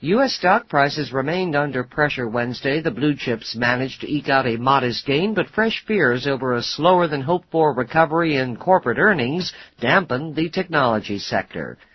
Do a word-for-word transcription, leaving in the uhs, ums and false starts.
U S stock prices remained under pressure Wednesday. The blue chips managed to eke out a modest gain, but fresh fears over a slower-than-hoped-for recovery in corporate earnings dampened the technology sector.